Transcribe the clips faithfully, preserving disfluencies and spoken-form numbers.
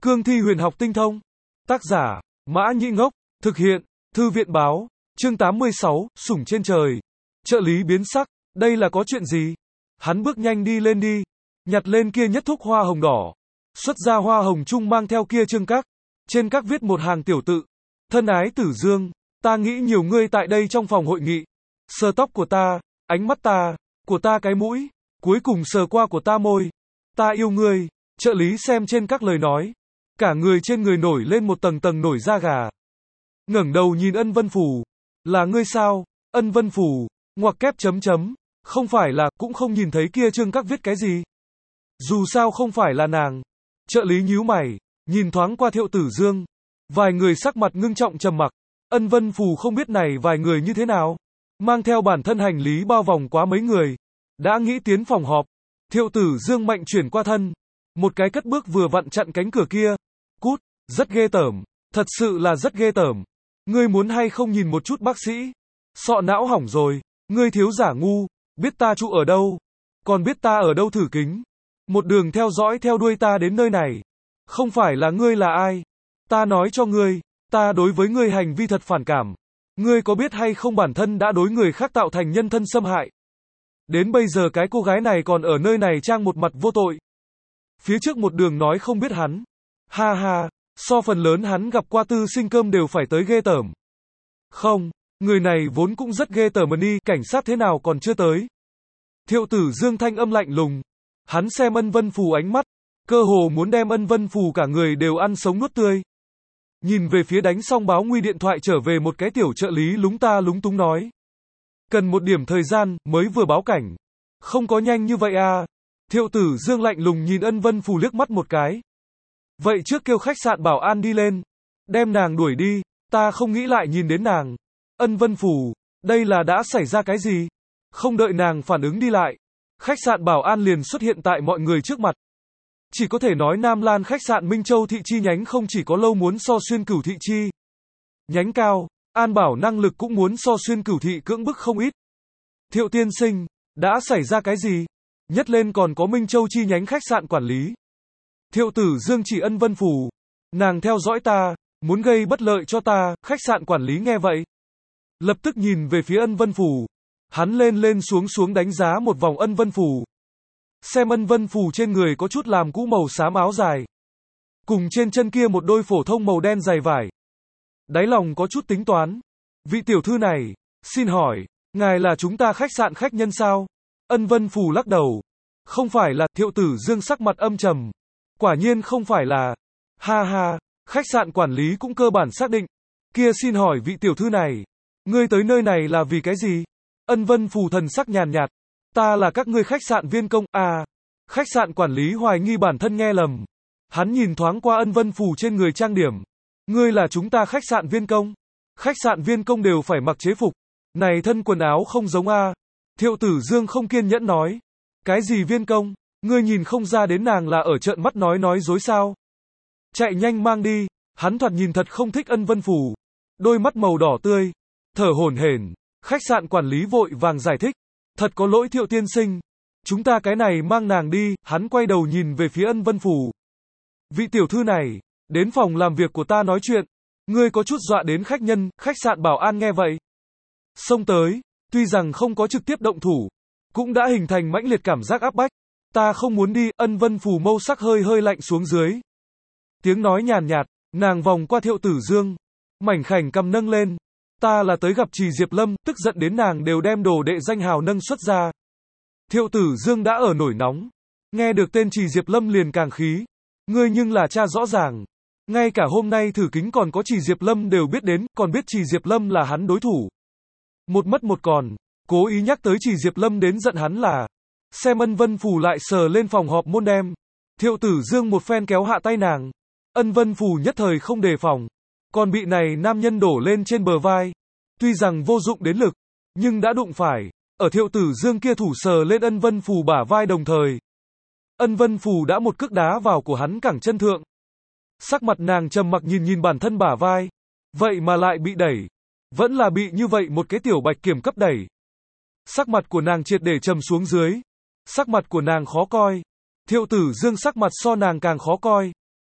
Cương thi huyền học tinh thông. Tác giả, Mã Nhĩ Ngốc. Thực hiện, Thư viện báo. Chương tám mươi sáu, sủng trên trời. Trợ lý biến sắc, đây là có chuyện gì? Hắn bước nhanh đi lên đi, nhặt lên kia nhất thúc hoa hồng đỏ. Xuất ra hoa hồng chung mang theo kia chương các. Trên các viết một hàng tiểu tự. Thân ái Tử Dương, ta nghĩ nhiều ngươi tại đây trong phòng hội nghị. Sờ tóc của ta, ánh mắt ta, của ta cái mũi, cuối cùng sờ qua của ta môi. Ta yêu ngươi. Trợ lý xem trên các lời nói. Cả người trên người nổi lên một tầng tầng nổi da gà. Ngẩng đầu nhìn Ân Vân Phù. Là ngươi sao? Ân Vân Phù, ngoặc kép chấm chấm. Không phải là, cũng không nhìn thấy kia chương các viết cái gì. Dù sao không phải là nàng. Trợ lý nhíu mày, nhìn thoáng qua Thiệu Tử Dương. Vài người sắc mặt ngưng trọng trầm mặc. Ân Vân Phù không biết này vài người như thế nào. Mang theo bản thân hành lý bao vòng quá mấy người. Đã nghĩ tiến phòng họp. Thiệu Tử Dương mạnh chuyển qua thân. Một cái cất bước vừa vặn chặn cánh cửa kia. Cút, rất ghê tởm. Thật sự là rất ghê tởm. Ngươi muốn hay không nhìn một chút bác sĩ? Sọ não hỏng rồi. Ngươi thiếu giả ngu. Biết ta trụ ở đâu? Còn biết ta ở đâu thử kính? Một đường theo dõi theo đuôi ta đến nơi này. Không phải là ngươi là ai? Ta nói cho ngươi, ta đối với ngươi hành vi thật phản cảm. Ngươi có biết hay không bản thân đã đối người khác tạo thành nhân thân xâm hại? Đến bây giờ cái cô gái này còn ở nơi này trang một mặt vô tội. Phía trước một đường nói không biết hắn. Ha ha, so phần lớn hắn gặp qua tư sinh cơm đều phải tới ghê tởm. Không, người này vốn cũng rất ghê tởm mà đi, cảnh sát thế nào còn chưa tới. Thiệu Tử Dương thanh âm lạnh lùng. Hắn xem Ân Vân Phù ánh mắt, cơ hồ muốn đem Ân Vân Phù cả người đều ăn sống nuốt tươi. Nhìn về phía đánh xong báo nguy điện thoại trở về một cái tiểu trợ lý lúng ta lúng túng nói. Cần một điểm thời gian, mới vừa báo cảnh. Không có nhanh như vậy à. Thiệu Tử Dương lạnh lùng nhìn Ân Vân Phù liếc mắt một cái. Vậy trước kêu khách sạn bảo an đi lên. Đem nàng đuổi đi, ta không nghĩ lại nhìn đến nàng. Ân Vân Phù, đây là đã xảy ra cái gì? Không đợi nàng phản ứng đi lại. Khách sạn bảo an liền xuất hiện tại mọi người trước mặt. Chỉ có thể nói Nam Lan khách sạn Minh Châu thị chi nhánh không chỉ có lâu muốn so xuyên Cửu thị chi nhánh cao, an bảo năng lực cũng muốn so xuyên Cửu thị cưỡng bức không ít. Thiệu tiên sinh, đã xảy ra cái gì? Nhất lên còn có Minh Châu chi nhánh khách sạn quản lý. Thiệu Tử Dương chỉ Ân Vân Phù. Nàng theo dõi ta, muốn gây bất lợi cho ta, khách sạn quản lý nghe vậy. Lập tức nhìn về phía Ân Vân Phù. Hắn lên lên xuống xuống đánh giá một vòng Ân Vân Phù. Xem Ân Vân Phù trên người có chút làm cũ màu xám áo dài. Cùng trên chân kia một đôi phổ thông màu đen dày vải. Đáy lòng có chút tính toán. Vị tiểu thư này, xin hỏi, ngài là chúng ta khách sạn khách nhân sao? Ân Vân Phù lắc đầu. Không phải là. Thiệu Tử Dương sắc mặt âm trầm. Quả nhiên không phải là. Ha ha, khách sạn quản lý cũng cơ bản xác định. Kia xin hỏi vị tiểu thư này, ngươi tới nơi này là vì cái gì? Ân Vân Phù thần sắc nhàn nhạt. Ta là các ngươi khách sạn viên công. À, khách sạn quản lý hoài nghi bản thân nghe lầm. Hắn nhìn thoáng qua Ân Vân Phù trên người trang điểm. Ngươi là chúng ta khách sạn viên công. Khách sạn viên công đều phải mặc chế phục. Này thân quần áo không giống a. À. Thiệu Tử Dương không kiên nhẫn nói. Cái gì viên công? Ngươi nhìn không ra đến nàng là ở trợn mắt nói nói dối sao? Chạy nhanh mang đi. Hắn thoạt nhìn thật không thích Ân Vân Phù. Đôi mắt màu đỏ tươi. Thở hổn hển. Khách sạn quản lý vội vàng giải thích. Thật có lỗi Thiệu tiên sinh. Chúng ta cái này mang nàng đi. Hắn quay đầu nhìn về phía Ân Vân Phù. Vị tiểu thư này, đến phòng làm việc của ta nói chuyện. Ngươi có chút dọa đến khách nhân. Khách sạn bảo an nghe vậy. Xông tới, tuy rằng không có trực tiếp động thủ, cũng đã hình thành mãnh liệt cảm giác áp bách. Ta không muốn đi. Ân Vân Phù mâu sắc hơi hơi lạnh xuống dưới. Tiếng nói nhàn nhạt, nàng vòng qua Thiệu Tử Dương. Mảnh khảnh cầm nâng lên. Ta là tới gặp Trì Diệp Lâm, tức giận đến nàng đều đem đồ đệ danh hào nâng xuất ra. Thiệu Tử Dương đã ở nổi nóng. Nghe được tên Trì Diệp Lâm liền càng khí. Ngươi nhưng là cha rõ ràng. Ngay cả hôm nay thử kính còn có Trì Diệp Lâm đều biết đến, còn biết Trì Diệp Lâm là hắn đối thủ. Một mất một còn, cố ý nhắc tới Trì Diệp Lâm đến giận hắn là. Xem Ân Vân Phù lại sờ lên phòng họp môn đem. Thiệu Tử Dương một phen kéo hạ tay nàng. Ân Vân Phù nhất thời không đề phòng. Còn bị này nam nhân đổ lên trên bờ vai. Tuy rằng vô dụng đến lực, nhưng đã đụng phải. Ở Thiệu Tử Dương kia thủ sờ lên Ân Vân Phù bả vai đồng thời. Ân Vân Phù đã một cước đá vào của hắn cẳng chân thượng. Sắc mặt nàng trầm mặc nhìn nhìn bản thân bả vai. Vậy mà lại bị đẩy. Vẫn là bị như vậy một cái tiểu bạch kiểm cấp đẩy. Sắc mặt của nàng triệt để trầm xuống dưới. Sắc mặt của nàng khó coi. Thiệu Tử Dương sắc mặt so nàng càng khó coi.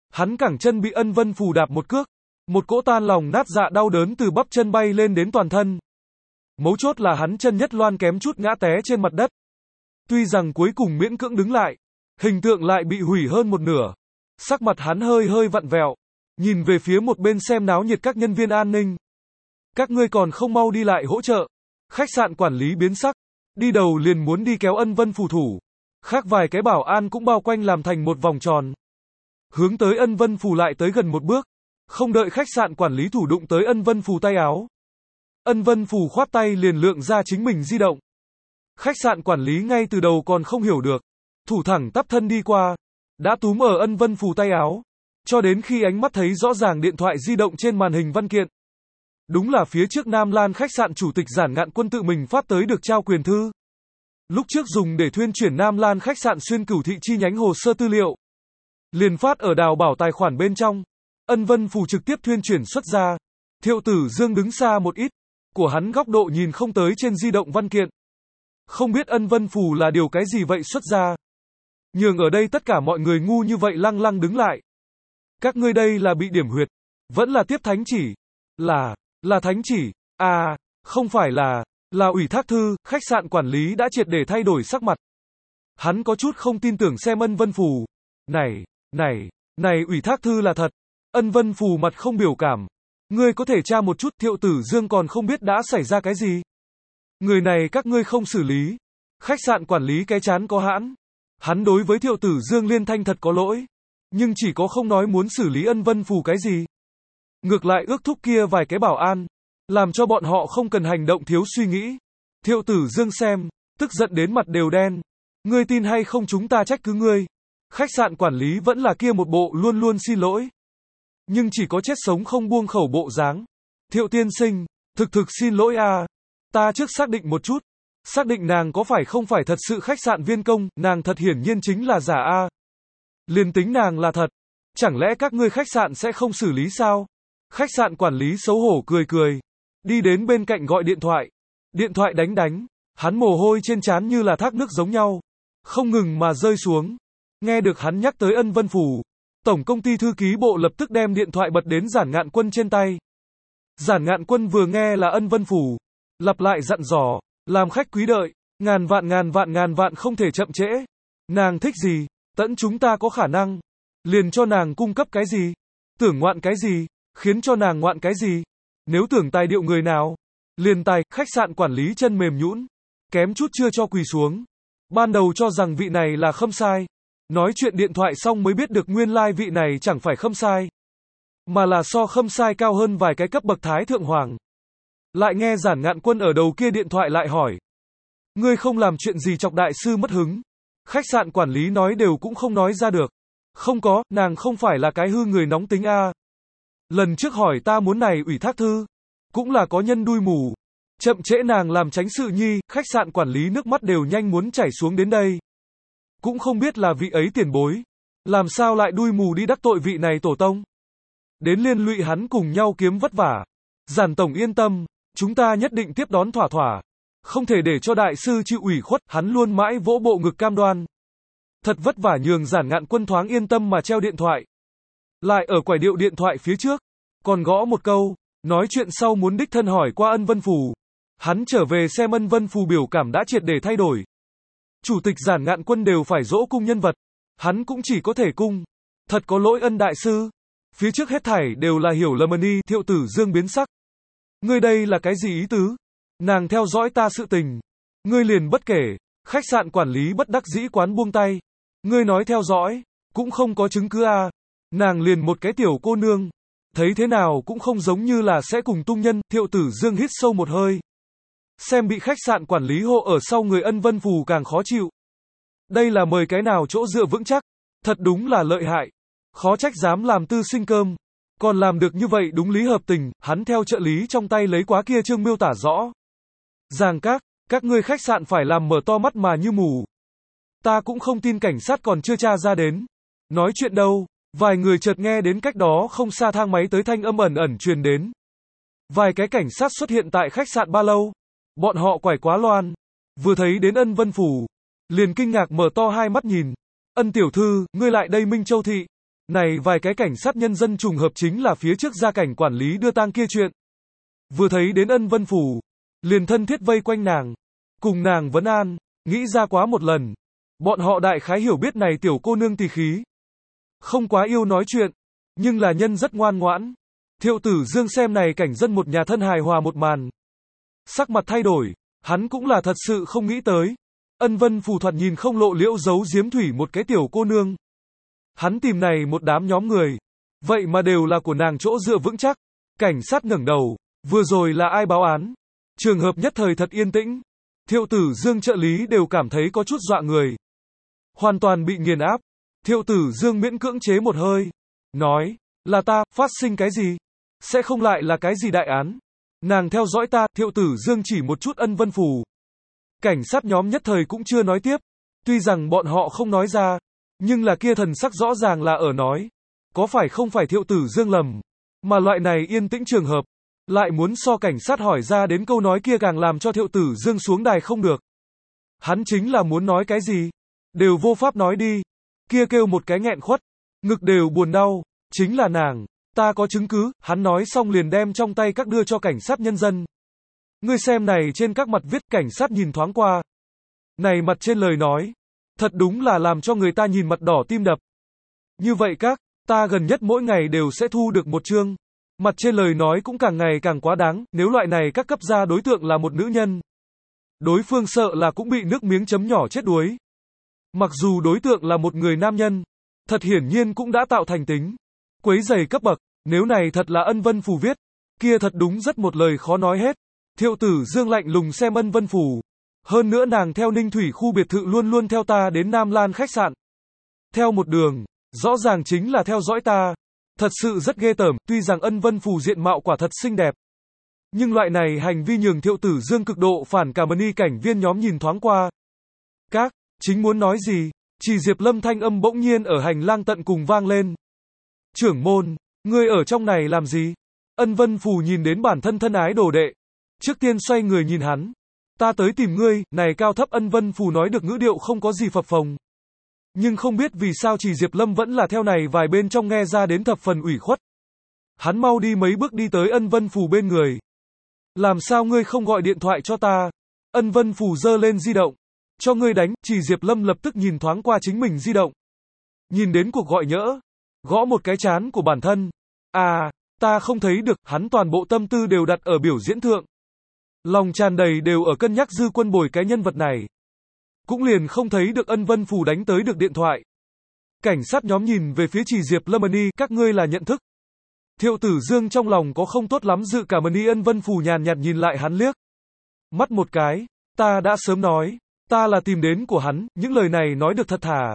Hắn cẳng chân bị Ân Vân Phù đạp một cước. Một cỗ tan lòng nát dạ đau đớn từ bắp chân bay lên đến toàn thân. Mấu chốt là hắn chân nhất loan kém chút ngã té trên mặt đất. Tuy rằng cuối cùng miễn cưỡng đứng lại, hình tượng lại bị hủy hơn một nửa. Sắc mặt hắn hơi hơi vặn vẹo, nhìn về phía một bên xem náo nhiệt các nhân viên an ninh. Các ngươi còn không mau đi lại hỗ trợ. Khách sạn quản lý biến sắc, đi đầu liền muốn đi kéo Ân Vân Phù thủ. Khác vài cái bảo an cũng bao quanh làm thành một vòng tròn. Hướng tới Ân Vân Phù lại tới gần một bước. Không đợi khách sạn quản lý thủ đụng tới Ân Vân Phù tay áo. Ân Vân Phù khoát tay liền lượng ra chính mình di động. Khách sạn quản lý ngay từ đầu còn không hiểu được. Thủ thẳng tắp thân đi qua. Đã túm ở Ân Vân Phù tay áo. Cho đến khi ánh mắt thấy rõ ràng điện thoại di động trên màn hình văn kiện. Đúng là phía trước Nam Lan khách sạn chủ tịch Giản Ngạn Quân tự mình phát tới được trao quyền thư. Lúc trước dùng để thuyên chuyển Nam Lan khách sạn xuyên cửu thị chi nhánh hồ sơ tư liệu. Liền phát ở đào bảo tài khoản bên trong. Ân Vân Phù trực tiếp thuyên chuyển xuất ra. Thiệu Tử Dương đứng xa một ít. Của hắn góc độ nhìn không tới trên di động văn kiện. Không biết Ân Vân Phù là điều cái gì vậy xuất ra. Nhường ở đây tất cả mọi người ngu như vậy lăng lăng đứng lại. Các ngươi đây là bị điểm huyệt. Vẫn là tiếp thánh chỉ. Là, là thánh chỉ. À, không phải là, là ủy thác thư. Khách sạn quản lý đã triệt để thay đổi sắc mặt. Hắn có chút không tin tưởng xem Ân Vân Phù. Này, này, này ủy thác thư là thật. Ân Vân Phù mặt không biểu cảm. Ngươi có thể tra một chút. Thiệu Tử Dương còn không biết đã xảy ra cái gì. Người này các ngươi không xử lý. Khách sạn quản lý cái chán có hãn. Hắn đối với Thiệu Tử Dương liên thanh thật có lỗi. Nhưng chỉ có không nói muốn xử lý Ân Vân Phù cái gì. Ngược lại ước thúc kia vài cái bảo an. Làm cho bọn họ không cần hành động thiếu suy nghĩ. Thiệu Tử Dương xem, tức giận đến mặt đều đen. Ngươi tin hay không chúng ta trách cứ ngươi. Khách sạn quản lý vẫn là kia một bộ luôn luôn xin lỗi. Nhưng chỉ có chết sống không buông khẩu bộ dáng. Thiệu tiên sinh, thực thực xin lỗi à. Ta trước xác định một chút. Xác định nàng có phải không phải thật sự khách sạn viên công, nàng thật hiển nhiên chính là giả a. Liền tính nàng là thật. Chẳng lẽ các ngươi khách sạn sẽ không xử lý sao? Khách sạn quản lý xấu hổ cười cười. Đi đến bên cạnh gọi điện thoại. Điện thoại đánh đánh. Hắn mồ hôi trên trán như là thác nước giống nhau. Không ngừng mà rơi xuống. Nghe được hắn nhắc tới Ân Vân Phù. Tổng công ty thư ký bộ lập tức đem điện thoại bật đến Giản Ngạn Quân trên tay. Giản Ngạn Quân vừa nghe là Ân Vân Phù. Lặp lại dặn dò. Làm khách quý đợi. Ngàn vạn ngàn vạn ngàn vạn không thể chậm trễ. Nàng thích gì? Tẫn chúng ta có khả năng. Liền cho nàng cung cấp cái gì? Tưởng ngoạn cái gì? Khiến cho nàng ngoạn cái gì? Nếu tưởng tài điệu người nào? Liền tài, khách sạn quản lý chân mềm nhũn. Kém chút chưa cho quỳ xuống. Ban đầu cho rằng vị này là Khâm Sai. Nói chuyện điện thoại xong mới biết được nguyên lai vị này chẳng phải Khâm Sai. Mà là so Khâm Sai cao hơn vài cái cấp bậc Thái Thượng Hoàng. Lại nghe Giản Ngạn Quân ở đầu kia điện thoại lại hỏi. Ngươi không làm chuyện gì chọc đại sư mất hứng. Khách sạn quản lý nói đều cũng không nói ra được. Không có, nàng không phải là cái hư người nóng tính a. Lần trước hỏi ta muốn này ủy thác thư. Cũng là có nhân đuôi mù. Chậm trễ nàng làm tránh sự nhi, khách sạn quản lý nước mắt đều nhanh muốn chảy xuống đến đây. Cũng không biết là vị ấy tiền bối. Làm sao lại đuôi mù đi đắc tội vị này tổ tông. Đến liên lụy hắn cùng nhau kiếm vất vả. Giản tổng yên tâm, chúng ta nhất định tiếp đón thỏa thỏa. Không thể để cho đại sư chịu ủy khuất, hắn luôn mãi vỗ bộ ngực cam đoan. Thật vất vả nhường Giản Ngạn Quân thoáng yên tâm mà treo điện thoại. Lại ở quải điệu điện thoại phía trước. Còn gõ một câu, nói chuyện sau muốn đích thân hỏi qua Ân Vân Phù. Hắn trở về xem Ân Vân Phù biểu cảm đã triệt để thay đổi. Chủ tịch Giản Ngạn Quân đều phải dỗ cung nhân vật. Hắn cũng chỉ có thể cung. Thật có lỗi Ân đại sư. Phía trước hết thảy đều là hiểu lầm đi. Thiệu Tử Dương biến sắc. Ngươi đây là cái gì ý tứ? Nàng theo dõi ta sự tình. Ngươi liền bất kể. Khách sạn quản lý bất đắc dĩ quán buông tay. Ngươi nói theo dõi. Cũng không có chứng cứ à. Nàng liền một cái tiểu cô nương. Thấy thế nào cũng không giống như là sẽ cùng tung nhân. Thiệu Tử Dương hít sâu một hơi. Xem bị khách sạn quản lý hộ ở sau người Ân Vân Phù càng khó chịu. Đây là mời cái nào chỗ dựa vững chắc. Thật đúng là lợi hại. Khó trách dám làm tư sinh cơm. Còn làm được như vậy đúng lý hợp tình. Hắn theo trợ lý trong tay lấy quá kia chương miêu tả rõ. Giang các, các ngươi khách sạn phải làm mở to mắt mà như mù. Ta cũng không tin cảnh sát còn chưa tra ra đến. Nói chuyện đâu, vài người chợt nghe đến cách đó không xa thang máy tới thanh âm ẩn ẩn truyền đến. Vài cái cảnh sát xuất hiện tại khách sạn Ba Lâu. Bọn họ quải quá loan. Vừa thấy đến Ân Vân Phù. Liền kinh ngạc mở to hai mắt nhìn. Ân tiểu thư, ngươi lại đây Minh Châu Thị. Này vài cái cảnh sát nhân dân trùng hợp chính là phía trước gia cảnh quản lý đưa tang kia chuyện. Vừa thấy đến Ân Vân Phủ, liền thân thiết vây quanh nàng, cùng nàng vấn an, nghĩ ra quá một lần. Bọn họ đại khái hiểu biết này tiểu cô nương tỳ khí. Không quá yêu nói chuyện, nhưng là nhân rất ngoan ngoãn. Thiệu Tử Dương xem này cảnh dân một nhà thân hài hòa một màn. Sắc mặt thay đổi, hắn cũng là thật sự không nghĩ tới. Ân Vân Phủ thoạt nhìn không lộ liễu giấu giếm thủy một cái tiểu cô nương. Hắn tìm này một đám nhóm người, vậy mà đều là của nàng chỗ dựa vững chắc. Cảnh sát ngẩng đầu, vừa rồi là ai báo án? Trường hợp nhất thời thật yên tĩnh. Thiệu Tử Dương trợ lý đều cảm thấy có chút dọa người. Hoàn toàn bị nghiền áp. Thiệu Tử Dương miễn cưỡng chế một hơi. Nói, là ta, phát sinh cái gì? Sẽ không lại là cái gì đại án? Nàng theo dõi ta, Thiệu Tử Dương chỉ một chút Ân Vân Phủ. Cảnh sát nhóm nhất thời cũng chưa nói tiếp. Tuy rằng bọn họ không nói ra, nhưng là kia thần sắc rõ ràng là ở nói. Có phải không phải Thiệu Tử Dương lầm, mà loại này yên tĩnh trường hợp, lại muốn so cảnh sát hỏi ra đến câu nói kia càng làm cho Thiệu Tử Dương xuống đài không được. Hắn chính là muốn nói cái gì, đều vô pháp nói đi. Kia kêu một cái nghẹn khuất, ngực đều buồn đau, chính là nàng, ta có chứng cứ, hắn nói xong liền đem trong tay các đưa cho cảnh sát nhân dân. Ngươi xem này trên các mặt viết, cảnh sát nhìn thoáng qua. Này mặt trên lời nói, thật đúng là làm cho người ta nhìn mặt đỏ tim đập. Như vậy các, ta gần nhất mỗi ngày đều sẽ thu được một chương. Mặt trên lời nói cũng càng ngày càng quá đáng, nếu loại này các cấp ra đối tượng là một nữ nhân. Đối phương sợ là cũng bị nước miếng chấm nhỏ chết đuối. Mặc dù đối tượng là một người nam nhân, thật hiển nhiên cũng đã tạo thành tính quấy rầy cấp bậc, nếu này thật là Ân Vân Phủ viết, kia thật đúng rất một lời khó nói hết. Thiệu Tử Dương lạnh lùng xem Ân Vân Phủ. Hơn nữa nàng theo Ninh Thủy khu biệt thự luôn luôn theo ta đến Nam Lan khách sạn. Theo một đường, rõ ràng chính là theo dõi ta. Thật sự rất ghê tởm, tuy rằng Ân Vân Phủ diện mạo quả thật xinh đẹp. Nhưng loại này hành vi nhường Thiệu Tử Dương cực độ phản cảm. Ni cảnh viên nhóm nhìn thoáng qua. Các, chính muốn nói gì? Chỉ Diệp Lâm thanh âm bỗng nhiên ở hành lang tận cùng vang lên. Trưởng môn, ngươi ở trong này làm gì? Ân Vân Phủ nhìn đến bản thân thân ái đồ đệ. Trước tiên xoay người nhìn hắn. Ta tới tìm ngươi, này cao thấp Ân Vân Phủ nói được ngữ điệu không có gì phập phồng. Nhưng không biết vì sao chỉ Diệp Lâm vẫn là theo này vài bên trong nghe ra đến thập phần ủy khuất. Hắn mau đi mấy bước đi tới Ân Vân Phủ bên người. Làm sao ngươi không gọi điện thoại cho ta? Ân Vân Phủ giơ lên di động. Cho ngươi đánh, chỉ Diệp Lâm lập tức nhìn thoáng qua chính mình di động. Nhìn đến cuộc gọi nhỡ. Gõ một cái chán của bản thân. À, ta không thấy được, hắn toàn bộ tâm tư đều đặt ở biểu diễn thượng. Lòng tràn đầy đều ở cân nhắc Dư Quân Bồi cái nhân vật này. Cũng liền không thấy được Ân Vân Phủ đánh tới được điện thoại. Cảnh sát nhóm nhìn về phía chỉ Diệp Lâm Ni, các ngươi là nhận thức. Thiệu Tử Dương trong lòng có không tốt lắm dự cảm. Ni Ân Vân Phủ nhàn nhạt nhìn lại hắn liếc. Mắt một cái, ta đã sớm nói, ta là tìm đến của hắn, những lời này nói được thật thà.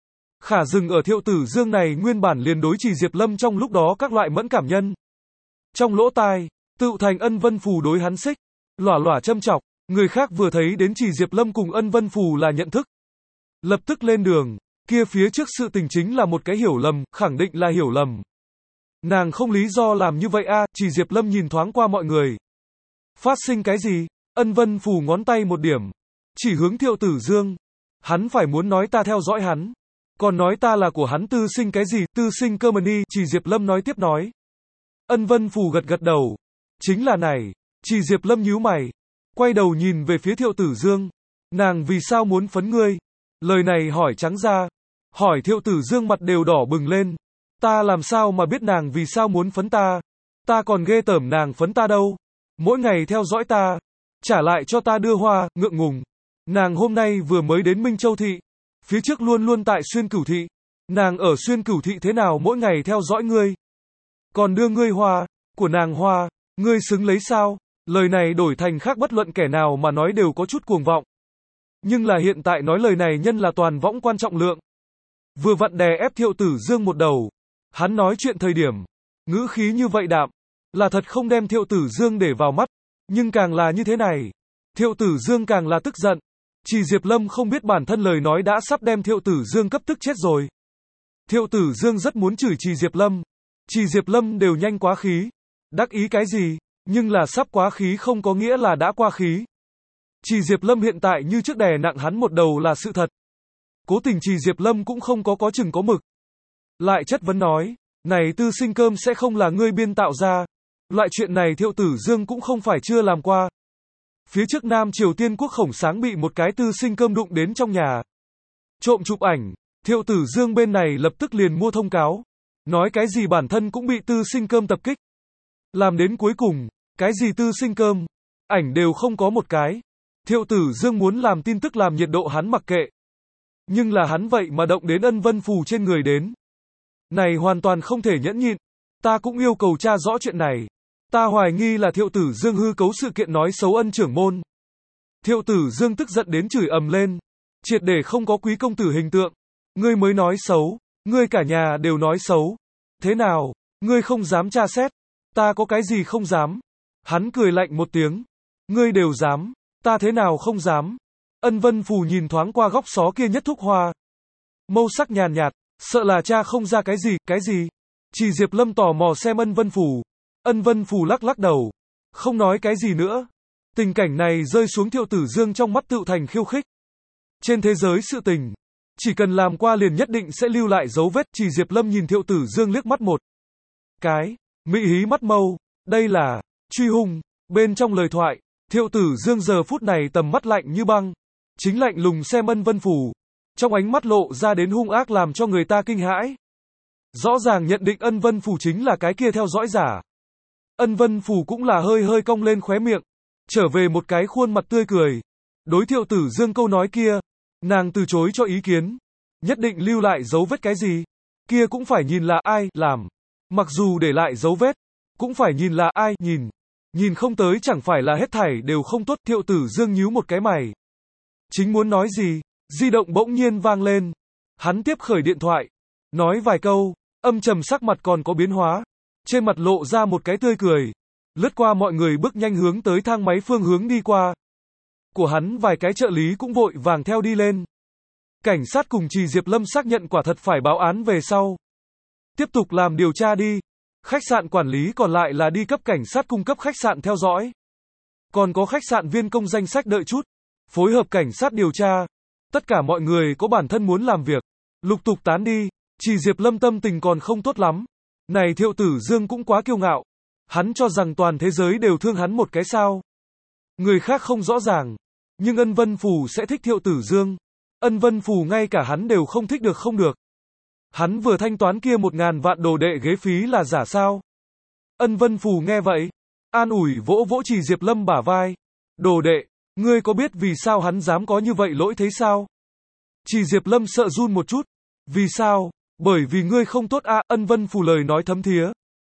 Khả dừng ở Thiệu Tử Dương này nguyên bản liền đối chỉ Diệp Lâm trong lúc đó các loại mẫn cảm nhân. Trong lỗ tai, tự thành Ân Vân Phủ đối hắn xích, lỏa lỏa châm chọc, người khác vừa thấy đến chỉ Diệp Lâm cùng Ân Vân Phủ là nhận thức. Lập tức lên đường, kia phía trước sự tình chính là một cái hiểu lầm, khẳng định là hiểu lầm. Nàng không lý do làm như vậy a, à, chỉ Diệp Lâm nhìn thoáng qua mọi người. Phát sinh cái gì? Ân Vân Phủ ngón tay một điểm, chỉ hướng Thiệu Tử Dương. Hắn phải muốn nói ta theo dõi hắn. Còn nói ta là của hắn tư sinh cái gì, tư sinh cơ mà đi, chỉ Diệp Lâm nói tiếp nói. Ân Vân Phủ gật gật đầu. Chính là này, chỉ Diệp Lâm nhíu mày. Quay đầu nhìn về phía Thiệu Tử Dương. Nàng vì sao muốn phấn ngươi? Lời này hỏi trắng ra. Hỏi Thiệu Tử Dương mặt đều đỏ bừng lên. Ta làm sao mà biết nàng vì sao muốn phấn ta? Ta còn ghê tởm nàng phấn ta đâu. Mỗi ngày theo dõi ta. Trả lại cho ta đưa hoa, ngượng ngùng. Nàng hôm nay vừa mới đến Minh Châu Thị. Phía trước luôn luôn tại Xuyên Cửu Thị. Nàng ở Xuyên Cửu Thị thế nào mỗi ngày theo dõi ngươi? Còn đưa ngươi hoa, của nàng hoa, ngươi xứng lấy sao? Lời này đổi thành khác bất luận kẻ nào mà nói đều có chút cuồng vọng. Nhưng là hiện tại nói lời này nhân là toàn võng quan trọng lượng. Vừa vặn đè ép Thiệu Tử Dương một đầu. Hắn nói chuyện thời điểm, ngữ khí như vậy đạm, là thật không đem Thiệu Tử Dương để vào mắt. Nhưng càng là như thế này, Thiệu Tử Dương càng là tức giận. Chỉ Diệp Lâm không biết bản thân lời nói đã sắp đem Thiệu Tử Dương cấp tức chết rồi. Thiệu Tử Dương rất muốn chửi Chỉ Diệp Lâm. Chỉ Diệp Lâm đều nhanh quá khí. Đắc ý cái gì? Nhưng là sắp quá khí không có nghĩa là đã qua khí. Chỉ Diệp Lâm hiện tại như trước đè nặng hắn một đầu là sự thật. Cố tình Chỉ Diệp Lâm cũng không có có chừng có mực. lại chất vấn nói, này tư sinh cơm sẽ không là ngươi biên tạo ra. Loại chuyện này Thiệu Tử Dương cũng không phải chưa làm qua. Phía trước Nam Triều Tiên quốc Khổng Sáng bị một cái tư sinh cơm đụng đến trong nhà. Trộm chụp ảnh, Thiệu Tử Dương bên này lập tức liền mua thông cáo. Nói cái gì bản thân cũng bị tư sinh cơm tập kích. Làm đến cuối cùng, cái gì tư sinh cơm, ảnh đều không có một cái. Thiệu Tử Dương muốn làm tin tức làm nhiệt độ hắn mặc kệ. Nhưng là hắn vậy mà động đến ân vân phù trên người đến. Này hoàn toàn không thể nhẫn nhịn. Ta cũng yêu cầu tra rõ chuyện này. Ta hoài nghi là Thiệu Tử Dương hư cấu sự kiện nói xấu ân trưởng môn. Thiệu Tử Dương tức giận đến chửi ầm lên. Triệt để không có quý công tử hình tượng. Ngươi mới nói xấu. Ngươi cả nhà đều nói xấu. Thế nào? Ngươi không dám tra xét. Ta có cái gì không dám? Hắn cười lạnh một tiếng. Ngươi đều dám. Ta thế nào không dám? Ân Vân Phù nhìn thoáng qua góc xó kia nhất thúc hoa. Mâu sắc nhàn nhạt. Sợ là cha không ra cái gì, cái gì? Chỉ Diệp Lâm tò mò xem Ân Vân Phù. Ân Vân Phù lắc lắc đầu. Không nói cái gì nữa. Tình cảnh này rơi xuống Thiệu Tử Dương trong mắt tự thành khiêu khích. Trên thế giới sự tình, chỉ cần làm qua liền nhất định sẽ lưu lại dấu vết. Chỉ Diệp Lâm nhìn Thiệu Tử Dương liếc mắt một cái, mị hí mắt mâu. Đây là truy hung. Bên trong lời thoại, Thiệu Tử Dương giờ phút này tầm mắt lạnh như băng. Chính lạnh lùng xem Ân Vân Phù. Trong ánh mắt lộ ra đến hung ác làm cho người ta kinh hãi. Rõ ràng nhận định Ân Vân Phù chính là cái kia theo dõi giả. Ân Vân Phù cũng là hơi hơi cong lên khóe miệng. Trở về một cái khuôn mặt tươi cười. Đối Thiệu Tử Dương câu nói kia, nàng từ chối cho ý kiến. Nhất định lưu lại dấu vết cái gì? Kia cũng phải nhìn là ai làm. Mặc dù để lại dấu vết, cũng phải nhìn là ai nhìn. Nhìn không tới chẳng phải là hết thảy đều không tốt. Thiệu Tử Dương nhíu một cái mày. Chính muốn nói gì, di động bỗng nhiên vang lên. Hắn tiếp khởi điện thoại, nói vài câu, âm trầm sắc mặt còn có biến hóa. Trên mặt lộ ra một cái tươi cười. Lướt qua mọi người bước nhanh hướng tới thang máy phương hướng đi qua. Của hắn vài cái trợ lý cũng vội vàng theo đi lên. Cảnh sát cùng Trì Diệp Lâm xác nhận quả thật phải báo án về sau. Tiếp tục làm điều tra đi. Khách sạn quản lý còn lại là đi cấp cảnh sát cung cấp khách sạn theo dõi. Còn có khách sạn viên công danh sách đợi chút. Phối hợp cảnh sát điều tra. Tất cả mọi người có bản thân muốn làm việc. Lục tục tán đi. Trì Diệp Lâm tâm tình còn không tốt lắm. Này Thiệu Tử Dương cũng quá kiêu ngạo. Hắn cho rằng toàn thế giới đều thương hắn một cái sao. Người khác không rõ ràng. Nhưng Ân Vân Phù sẽ thích Thiệu Tử Dương. Ân Vân Phù ngay cả hắn đều không thích được không được. Hắn vừa thanh toán kia một ngàn vạn đồ đệ ghế phí là giả sao. Ân Vân Phù nghe vậy. An ủi vỗ vỗ Trì Diệp Lâm bả vai. Đồ đệ, ngươi có biết vì sao hắn dám có như vậy lỗi thế sao? Trì Diệp Lâm sợ run một chút. Vì sao? Bởi vì ngươi không tốt a. Ân Vân Phù lời nói thấm thía.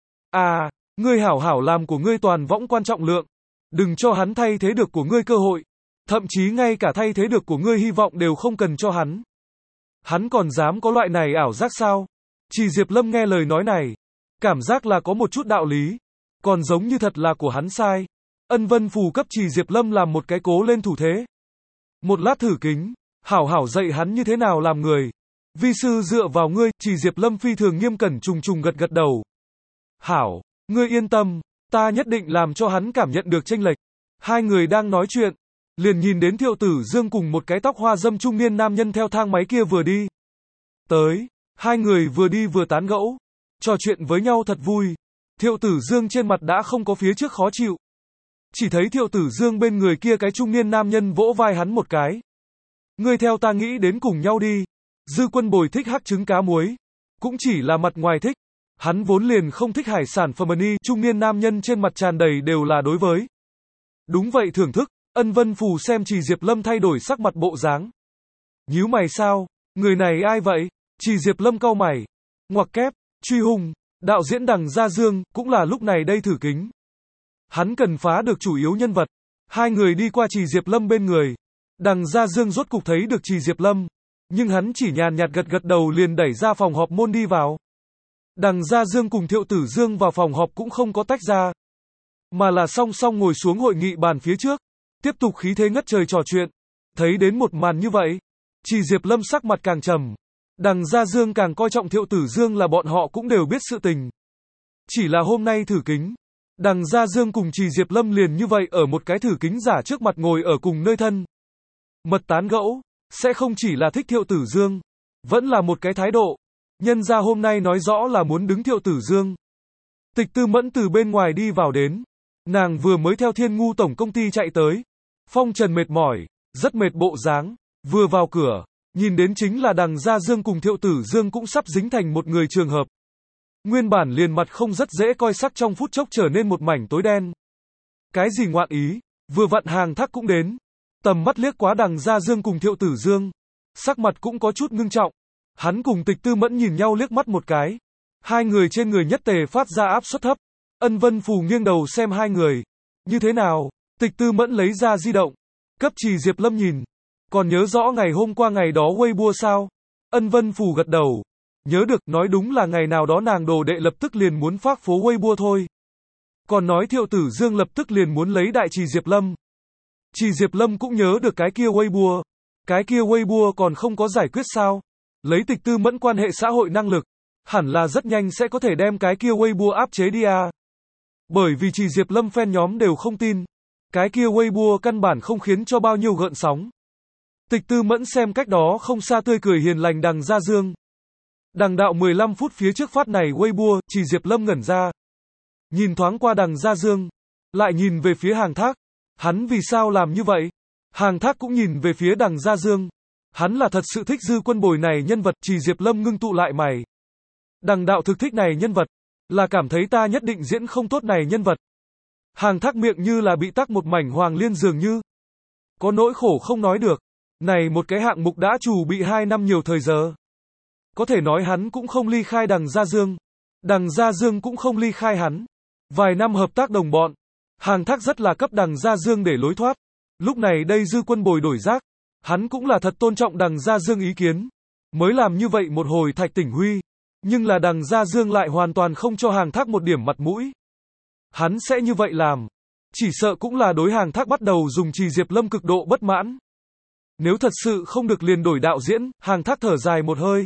À, ngươi hảo hảo làm của ngươi toàn võng quan trọng lượng. Đừng cho hắn thay thế được của ngươi cơ hội. Thậm chí ngay cả thay thế được của ngươi hy vọng đều không cần cho hắn. Hắn còn dám có loại này ảo giác sao? Trì Diệp Lâm nghe lời nói này. Cảm giác là có một chút đạo lý. Còn giống như thật là của hắn sai. Ân Vân Phù cấp Trì Diệp Lâm làm một cái cố lên thủ thế. Một lát thử kính. Hảo hảo dạy hắn như thế nào làm người. Vi sư dựa vào ngươi. Trì Diệp Lâm phi thường nghiêm cẩn trùng trùng gật gật đầu. Hảo, ngươi yên tâm. Ta nhất định làm cho hắn cảm nhận được chênh lệch. Hai người đang nói chuyện. Liền nhìn đến Thiệu Tử Dương cùng một cái tóc hoa dâm trung niên nam nhân theo thang máy kia vừa đi. Tới, hai người vừa đi vừa tán gẫu. Trò chuyện với nhau thật vui. Thiệu Tử Dương trên mặt đã không có phía trước khó chịu. Chỉ thấy Thiệu Tử Dương bên người kia cái trung niên nam nhân vỗ vai hắn một cái. Ngươi theo ta nghĩ đến cùng nhau đi. Dư Quân Bồi thích hắc trứng cá muối. Cũng chỉ là mặt ngoài thích. Hắn vốn liền không thích hải sản phẩm ni. Trung niên nam nhân trên mặt tràn đầy đều là đối với. Đúng vậy thưởng thức. Ân Vân Phù xem Trì Diệp Lâm thay đổi sắc mặt bộ dáng. Nhíu mày sao? Người này ai vậy? Trì Diệp Lâm cau mày. Ngoặc kép, truy hung. Đạo diễn Đằng Gia Dương, cũng là lúc này đây thử kính. Hắn cần phá được chủ yếu nhân vật. Hai người đi qua Trì Diệp Lâm bên người. Đằng Gia Dương rốt cục thấy được Trì Diệp Lâm. Nhưng hắn chỉ nhàn nhạt gật gật đầu liền đẩy ra phòng họp môn đi vào. Đằng Gia Dương cùng Thiệu Tử Dương vào phòng họp cũng không có tách ra. Mà là song song ngồi xuống hội nghị bàn phía trước. Tiếp tục khí thế ngất trời trò chuyện. Thấy đến một màn như vậy. Trì Diệp Lâm sắc mặt càng trầm. Đằng Gia Dương càng coi trọng Thiệu Tử Dương là bọn họ cũng đều biết sự tình. Chỉ là hôm nay thử kính. Đằng Gia Dương cùng Trì Diệp Lâm liền như vậy ở một cái thử kính giả trước mặt ngồi ở cùng nơi thân. Mật tán gẫu. Sẽ không chỉ là thích Thiệu Tử Dương. Vẫn là một cái thái độ. Nhân ra hôm nay nói rõ là muốn đứng Thiệu Tử Dương. Tịch Tư Mẫn từ bên ngoài đi vào đến. Nàng vừa mới theo Thiên Ngu tổng công ty chạy tới. Phong trần mệt mỏi, rất mệt bộ dáng. Vừa vào cửa, nhìn đến chính là Đằng Gia Dương cùng Thiệu Tử Dương cũng sắp dính thành một người trường hợp. Nguyên bản liền mặt không rất dễ coi sắc trong phút chốc trở nên một mảnh tối đen. Cái gì ngoạn ý, vừa vặn Hàng Thác cũng đến. Tầm mắt liếc quá Đằng Gia Dương cùng Thiệu Tử Dương. Sắc mặt cũng có chút ngưng trọng. Hắn cùng Tịch Tư Mẫn nhìn nhau liếc mắt một cái. Hai người trên người nhất tề phát ra áp suất thấp. Ân Vân Phù nghiêng đầu xem hai người. Như thế nào? Tịch Tư Mẫn lấy ra di động. Cấp Trì Diệp Lâm nhìn. Còn nhớ rõ ngày hôm qua ngày đó Weibo sao? Ân Vân Phù gật đầu. Nhớ được, nói đúng là ngày nào đó nàng đồ đệ lập tức liền muốn phác phố Weibo thôi. Còn nói Thiệu Tử Dương lập tức liền muốn lấy đại Trì Diệp Lâm. Trì Diệp Lâm cũng nhớ được cái kia Weibo. Cái kia Weibo còn không có giải quyết sao? Lấy Tịch Tư Mẫn quan hệ xã hội năng lực, hẳn là rất nhanh sẽ có thể đem cái kia Weibo áp chế đi à. Bởi vì Trì Diệp Lâm fan nhóm đều không tin. Cái kia Weibo căn bản không khiến cho bao nhiêu gợn sóng. Tịch Tư Mẫn xem cách đó không xa tươi cười hiền lành Đằng Gia Dương. Đằng đạo mười lăm phút phía trước phát này Weibo, Trì Diệp Lâm ngẩn ra. Nhìn thoáng qua Đằng Gia Dương, lại nhìn về phía Hàng Thác. Hắn vì sao làm như vậy? Hàng Thác cũng nhìn về phía Đằng Gia Dương. Hắn là thật sự thích Dư Quân Bồi này nhân vật. Trì Diệp Lâm ngưng tụ lại mày. Đằng đạo thực thích này nhân vật, là cảm thấy ta nhất định diễn không tốt này nhân vật. Hàng Thác miệng như là bị tắc một mảnh hoàng liên dường như. Có nỗi khổ không nói được. Này một cái hạng mục đã trù bị hai năm nhiều thời giờ. Có thể nói hắn cũng không ly khai Đằng Gia Dương. Đằng Gia Dương cũng không ly khai hắn. Vài năm hợp tác đồng bọn. Hàng Thác rất là cấp Đằng Gia Dương để lối thoát. Lúc này đây Dư Quân Bồi đổi giác. Hắn cũng là thật tôn trọng Đằng Gia Dương ý kiến. Mới làm như vậy một hồi Thạch Tỉnh Huy. Nhưng là Đằng Gia Dương lại hoàn toàn không cho Hàng Thác một điểm mặt mũi. Hắn sẽ như vậy làm. Chỉ sợ cũng là đối Hàng Thác bắt đầu dùng Trì Diệp Lâm cực độ bất mãn. Nếu thật sự không được liền đổi đạo diễn, Hàng Thác thở dài một hơi.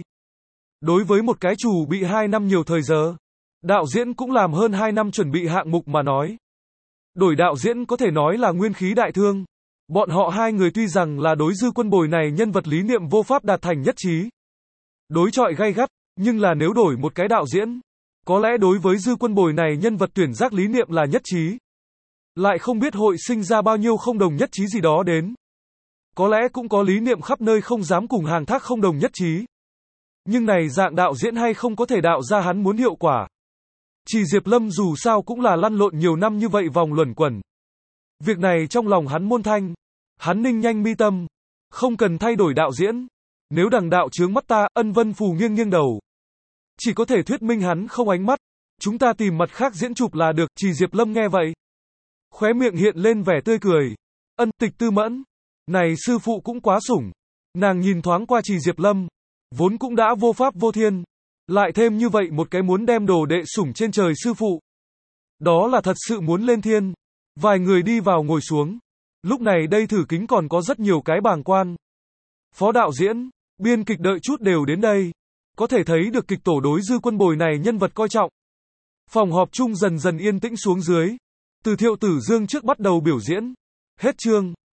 Đối với một cái chủ bị hai năm nhiều thời giờ, đạo diễn cũng làm hơn hai năm chuẩn bị hạng mục mà nói. Đổi đạo diễn có thể nói là nguyên khí đại thương. Bọn họ hai người tuy rằng là đối Dư Quân Bồi này nhân vật lý niệm vô pháp đạt thành nhất trí. Đối chọi gay gắt, nhưng là nếu đổi một cái đạo diễn, có lẽ đối với Dư Quân Bồi này nhân vật tuyển giác lý niệm là nhất trí. Lại không biết hội sinh ra bao nhiêu không đồng nhất trí gì đó đến. Có lẽ cũng có lý niệm khắp nơi không dám cùng Hàng Thác không đồng nhất trí. Nhưng này dạng đạo diễn hay không có thể đạo ra hắn muốn hiệu quả. Trì Diệp Lâm dù sao cũng là lăn lộn nhiều năm như vậy vòng luẩn quẩn. Việc này trong lòng hắn môn thanh. Hắn ninh nhanh mi tâm. Không cần thay đổi đạo diễn. Nếu đằng đạo chướng mắt ta, Ân Vân Phù nghiêng nghiêng đầu. Chỉ có thể thuyết minh hắn không ánh mắt. Chúng ta tìm mặt khác diễn chụp là được. Trì Diệp Lâm nghe vậy. Khóe miệng hiện lên vẻ tươi cười. Ân, Tịch Tư Mẫn. Này sư phụ cũng quá sủng. Nàng nhìn thoáng qua Trì Diệp Lâm. Vốn cũng đã vô pháp vô thiên. Lại thêm như vậy một cái muốn đem đồ đệ sủng trên trời sư phụ. Đó là thật sự muốn lên thiên. Vài người đi vào ngồi xuống. Lúc này đây thử kính còn có rất nhiều cái bàng quan. Phó đạo diễn, biên kịch đợi chút đều đến đây. Có thể thấy được kịch tổ đối Dư Quân Bồi này nhân vật coi trọng. Phòng họp chung dần dần yên tĩnh xuống dưới. Từ Thiệu Tử Dương trước bắt đầu biểu diễn. Hết chương.